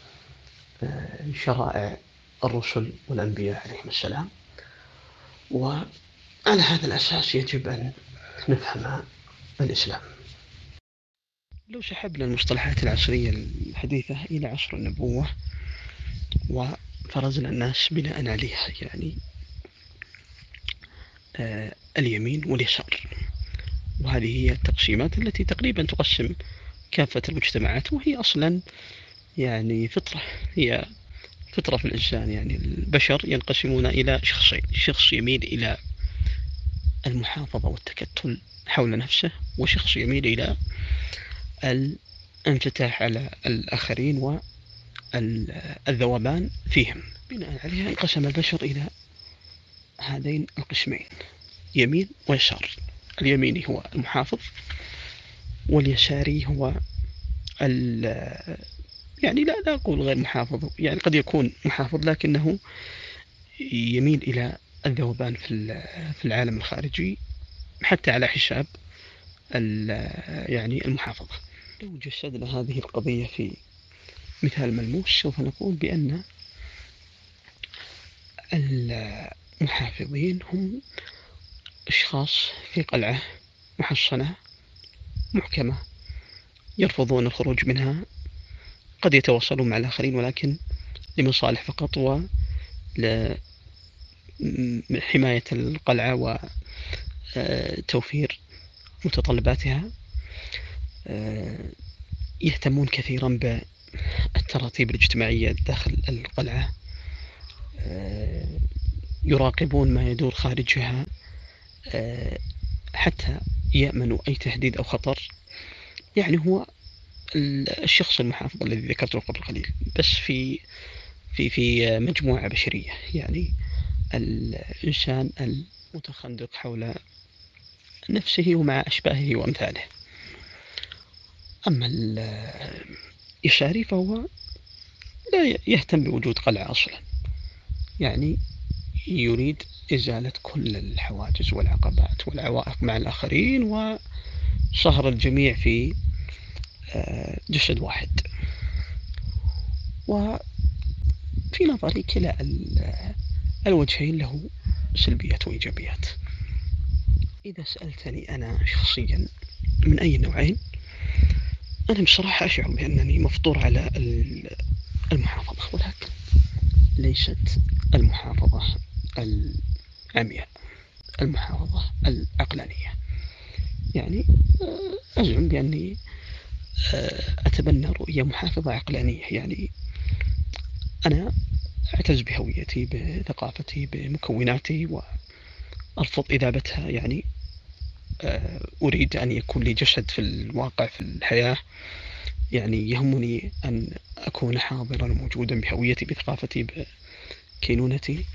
Speaker 1: شرائع الرسل والأنبياء عليهم السلام. وعلى هذا الأساس يجب أن نفهم الإسلام. لو سحبنا المصطلحات العصرية الحديثة إلى عصر النبوة وفرزنا الناس بناء عليها، يعني اليمين واليسار، وهذه هي التقسيمات التي تقريبا تقسم كافة المجتمعات، وهي أصلا يعني فطرة، هي فطرة في الإنسان. يعني البشر ينقسمون إلى شخصين: شخص يميل إلى المحافظة والتكتل حول نفسه، وشخص يميل إلى الانفتاح على الآخرين والذوبان فيهم. بناء عليها انقسم البشر إلى هذين القسمين، يمين ويسار. اليميني هو المحافظ، واليساري هو يعني لا أقول غير محافظ، يعني قد يكون محافظ لكنه يميل إلى الذوبان في العالم الخارجي حتى على حساب يعني المحافظة. لو جسدنا هذه القضية في مثال ملموس سوف نقول بأن المحافظين هم أشخاص في قلعة محصنة محكمة يرفضون الخروج منها، قد يتواصلون مع الآخرين ولكن لمصالح فقط ولحماية القلعة وتوفير متطلباتها. يهتمون كثيرا بالتراتيب الاجتماعية داخل القلعة، يراقبون ما يدور خارجها حتى يأمنوا أي تهديد أو خطر. يعني هو الشخص المحافظ الذي ذكرته قبل قليل، بس في مجموعة بشرية، يعني الإنسان المتخندق حول نفسه ومع أشباهه وأمثاله. أما اليساري فهو لا يهتم بوجود قلعة أصلا، يعني يريد إزالة كل الحواجز والعقبات والعوائق مع الآخرين وصهر الجميع في جسد واحد. وفي نظري كلا الوجهين له سلبيات وإيجابيات. إذا سألتني أنا شخصيا من أي نوعين، أنا بصراحة أشعر بأنني مفطور على المحافظة، ولكن ليست المحافظة العمياء، المحافظة العقلانية. يعني أزعم بأني أتبنى رؤية محافظة عقلانية، يعني أنا أعتز بهويتي بثقافتي بمكوناتي وأرفض إذابتها. يعني أريد أن يكون لي جسد في الواقع في الحياة، يعني يهمني أن أكون حاضرا وموجودا بهويتي بثقافتي بكينونتي،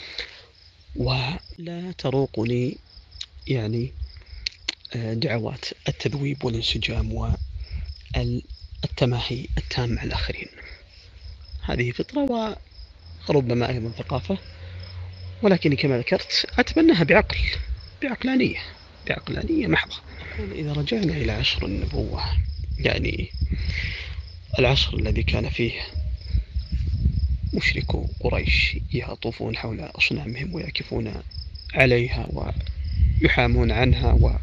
Speaker 1: ولا تروقني يعني دعوات التذويب والانسجام والتماهي التام مع الآخرين. هذه فطرة وربما أيضا ثقافة، ولكن كما ذكرت أتبناها بعقلانية محضة. إذا رجعنا إلى عصر النبوة، يعني العصر الذي كان فيه مشركو قريش يطوفون حول أصنامهم ويقفون عليها ويحامون عنها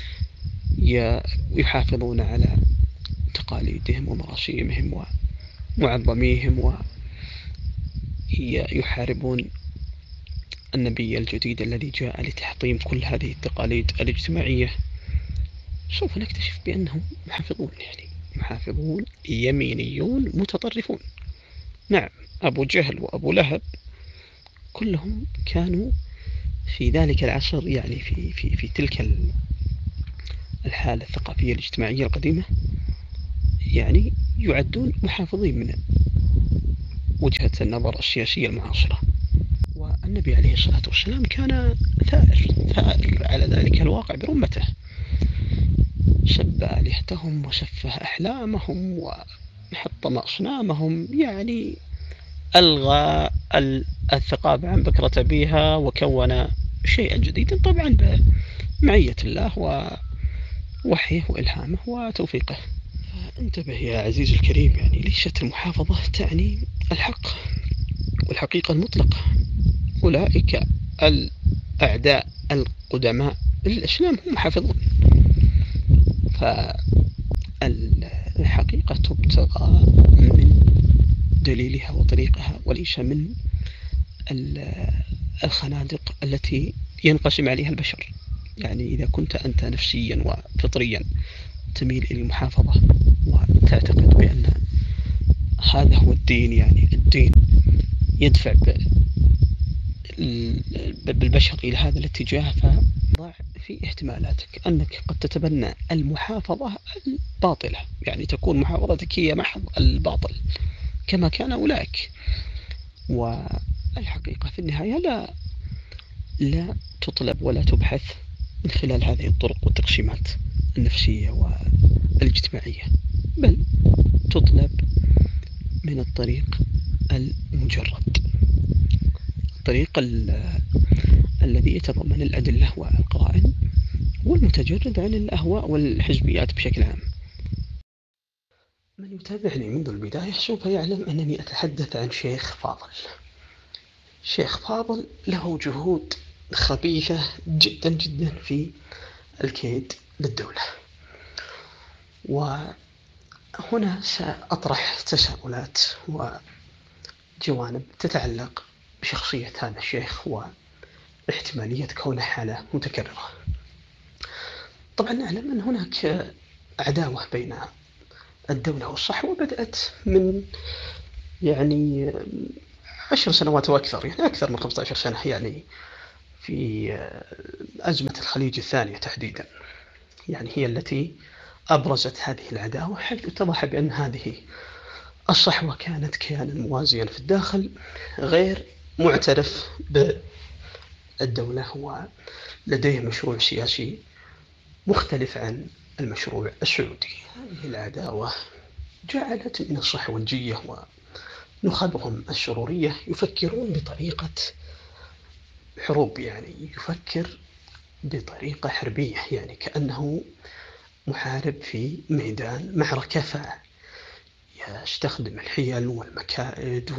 Speaker 1: ويحافظون على تقاليدهم ومراسيمهم ومعظميهم، ويحاربون النبي الجديد الذي جاء لتحطيم كل هذه التقاليد الاجتماعية، سوف نكتشف بأنهم محافظون، يعني محافظون يمينيون متطرفون. نعم، أبو جهل وأبو لهب كلهم كانوا في ذلك العصر، يعني في تلك الحالة الثقافية الاجتماعية القديمة، يعني يعدون محافظين من وجهة النظر السياسية المعاصرة. والنبي عليه الصلاة والسلام كان ثائر على ذلك الواقع برمته، سب آلهتهم وسفه أحلامهم وحطم أصنامهم، يعني ألغى الثقافة عن بكرة أبيها وكون شيئا جديدا، طبعا بمعية الله ووحيه وإلهامه وتوفيقه. انتبه يا عزيزي الكريم، يعني ليست المحافظة تعني الحق والحقيقة المطلقة. أولئك الأعداء القدماء للإسلام هم محافظون، فالحقيقة تبتغى من دليلها وطريقها وليس من الخنادق التي ينقسم عليها البشر. يعني إذا كنت أنت نفسيا وفطريا تميل إلى المحافظة وتعتقد بأن هذا هو الدين، يعني الدين يدفع بالبشر إلى هذا الاتجاه، فضع في احتمالاتك أنك قد تتبنى المحافظة الباطلة، يعني تكون محافظتك هي محض الباطل كما كان أولئك. والحقيقة في النهاية لا تطلب ولا تبحث من خلال هذه الطرق والتقسيمات النفسية والاجتماعية، بل تطلب من الطريق المجرد، الطريق الذي يتضمن الأدلة والقرائن، والمتجرد عن الأهواء والحزبيات بشكل عام. من يتابعني منذ البداية سوف يعلم أنني أتحدث عن شيخ فاضل. شيخ فاضل له جهود خبيثة جدا جدا في الكيد للدولة، وهنا سأطرح تساؤلات وجوانب تتعلق بشخصية هذا الشيخ واحتمالية كونه حالة متكررة. طبعا نعلم أن هناك عداوة بين الدولة والصحوة بدأت من 10 سنوات وأكثر، أكثر من 15 سنة، في أزمة الخليج الثانية تحديدا، هي التي أبرزت هذه العداوة، حيث اتضح بأن هذه الصحوة كانت كيانا موازيا في الداخل غير معترف بالدولة، ولديه مشروع سياسي مختلف عن المشروع السعودي. هذه العداوة جعلت من الصحوجية ونخبهم الشرورية يفكرون بطريقة حروب، يفكر بطريقة حربية، كأنه محارب في ميدان معركة، فيستخدم الحيل والمكائد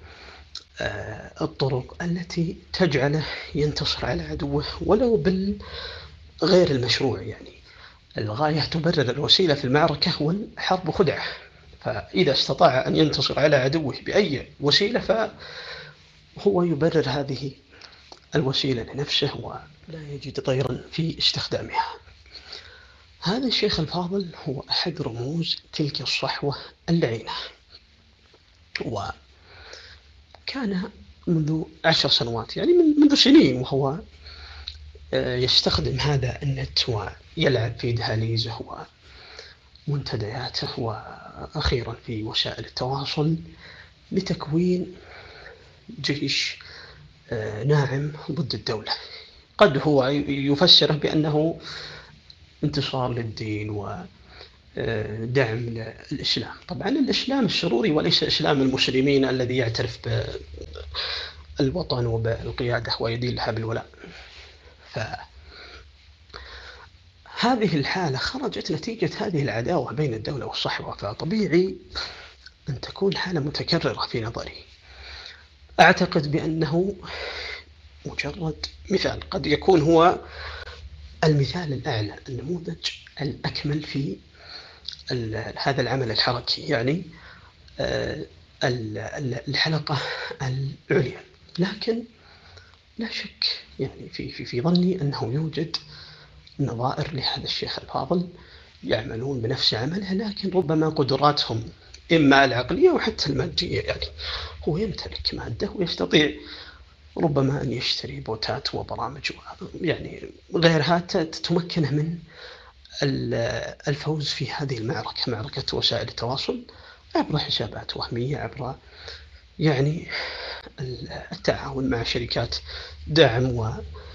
Speaker 1: والطرق التي تجعله ينتصر على عدوه ولو بالغير المشروع. الغاية تبرر الوسيلة في المعركة، والحرب خدعة، فإذا استطاع أن ينتصر على عدوه بأي وسيلة فهو يبرر هذه الوسيلة لنفسه ولا يجد ضيرا في استخدامها. هذا الشيخ الفاضل هو أحد رموز تلك الصحوة اللعينة، وكان منذ 10 سنوات، منذ سنين، وهو يستخدم هذا النت ويلعب في دهاليزه ومنتدياته وأخيرا في وسائل التواصل لتكوين جيش ناعم ضد الدولة. قد هو يفسره بأنه انتصار للدين ودعم للإسلام. طبعا الإسلام السروري وليس إسلام المسلمين الذي يعترف بالوطن وبالقيادة ويدين لها بالولاء. فهذه الحالة خرجت نتيجة هذه العداوة بين الدولة والصحوة، فطبيعي أن تكون حالة متكررة في نظري. أعتقد بأنه مجرد مثال، قد يكون هو المثال الأعلى، النموذج الأكمل في هذا العمل الحركي، الحلقة العليا. لكن لا شك في ظني أنه يوجد نظائر لهذا الشيخ الفاضل يعملون بنفس عمله، لكن ربما قدراتهم إما العقلية وحتى المادية، هو يمتلك مادة ويستطيع ربما أن يشتري بوتات وبرامج غيرها تمكنه من الفوز في هذه المعركة، معركة وسائل التواصل، عبر حسابات وهمية، عبر التعاون مع شركات دعم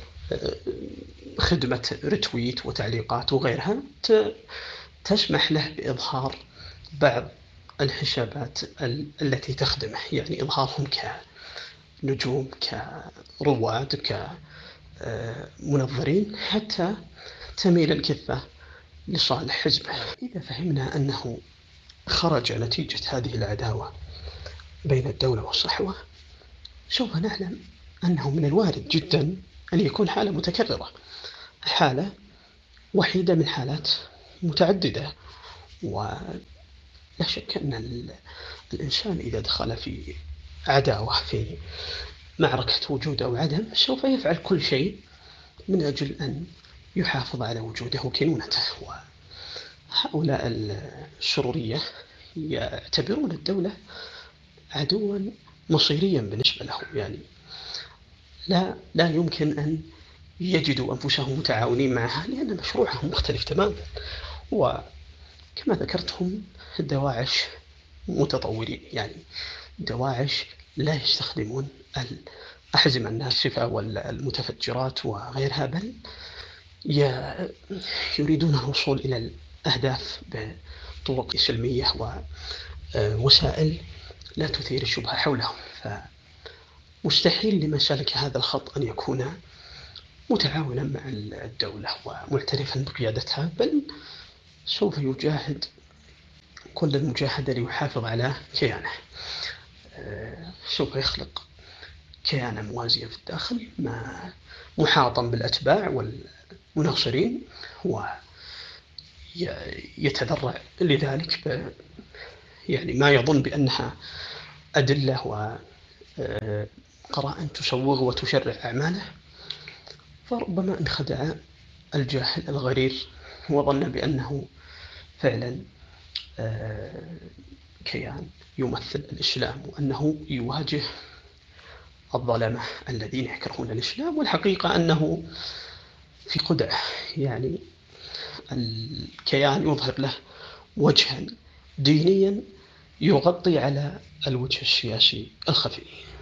Speaker 1: وخدمة رتويت وتعليقات وغيرها تسمح له بإظهار بعض الحسابات التي تخدمه، إظهارهم كنجوم، كرواد، كمنظرين، حتى تميل الكفة لصالح حزبه. إذا فهمنا أنه خرج نتيجة هذه العداوة بين الدولة والصحوة، سوف نعلم أنه من الوارد جدا أن يكون حالة متكررة، حالة وحيدة من حالات متعددة. ولا شك أن الإنسان إذا دخل في عداوة، في معركة وجود أو عدم، سوف يفعل كل شيء من أجل أن يحافظ على وجوده وكينونته. وهؤلاء السرورية يعتبرون الدولة عدوا مصيريا بالنسبة لهم، لا يمكن أن يجدوا أنفسهم متعاونين معها، لأن مشروعهم مختلف تماما. وكما ذكرتهم الدواعش متطورين، دواعش لا يستخدمون الأحزمة الناسفة والمتفجرات وغيرها، بل يريدون الوصول إلى الأهداف بطرق سلمية ووسائل لا تثير الشبهة حولهم. فمستحيل لمن سلك هذا الخط أن يكون متعاونا مع الدولة ومعترفا بقيادتها، بل سوف يجاهد كل المجاهدة ليحافظ على كيانه. سوف يخلق كيانا موازيا في الداخل محاطا بالأتباع والمناصرين، ويتذرع لذلك يعني ما يظن بأنها أدلة وقرائن تسوغ وتشرع أعماله. فربما انخدع الجاهل الغرير وظن بأنه فعلا كيان يمثل الإسلام، وأنه يواجه الظلمة الذين يكرهون الإسلام، والحقيقة أنه في خدعة. يعني الكيان يظهر له وجها دينيا يغطي على الوجه السياسي الخفي.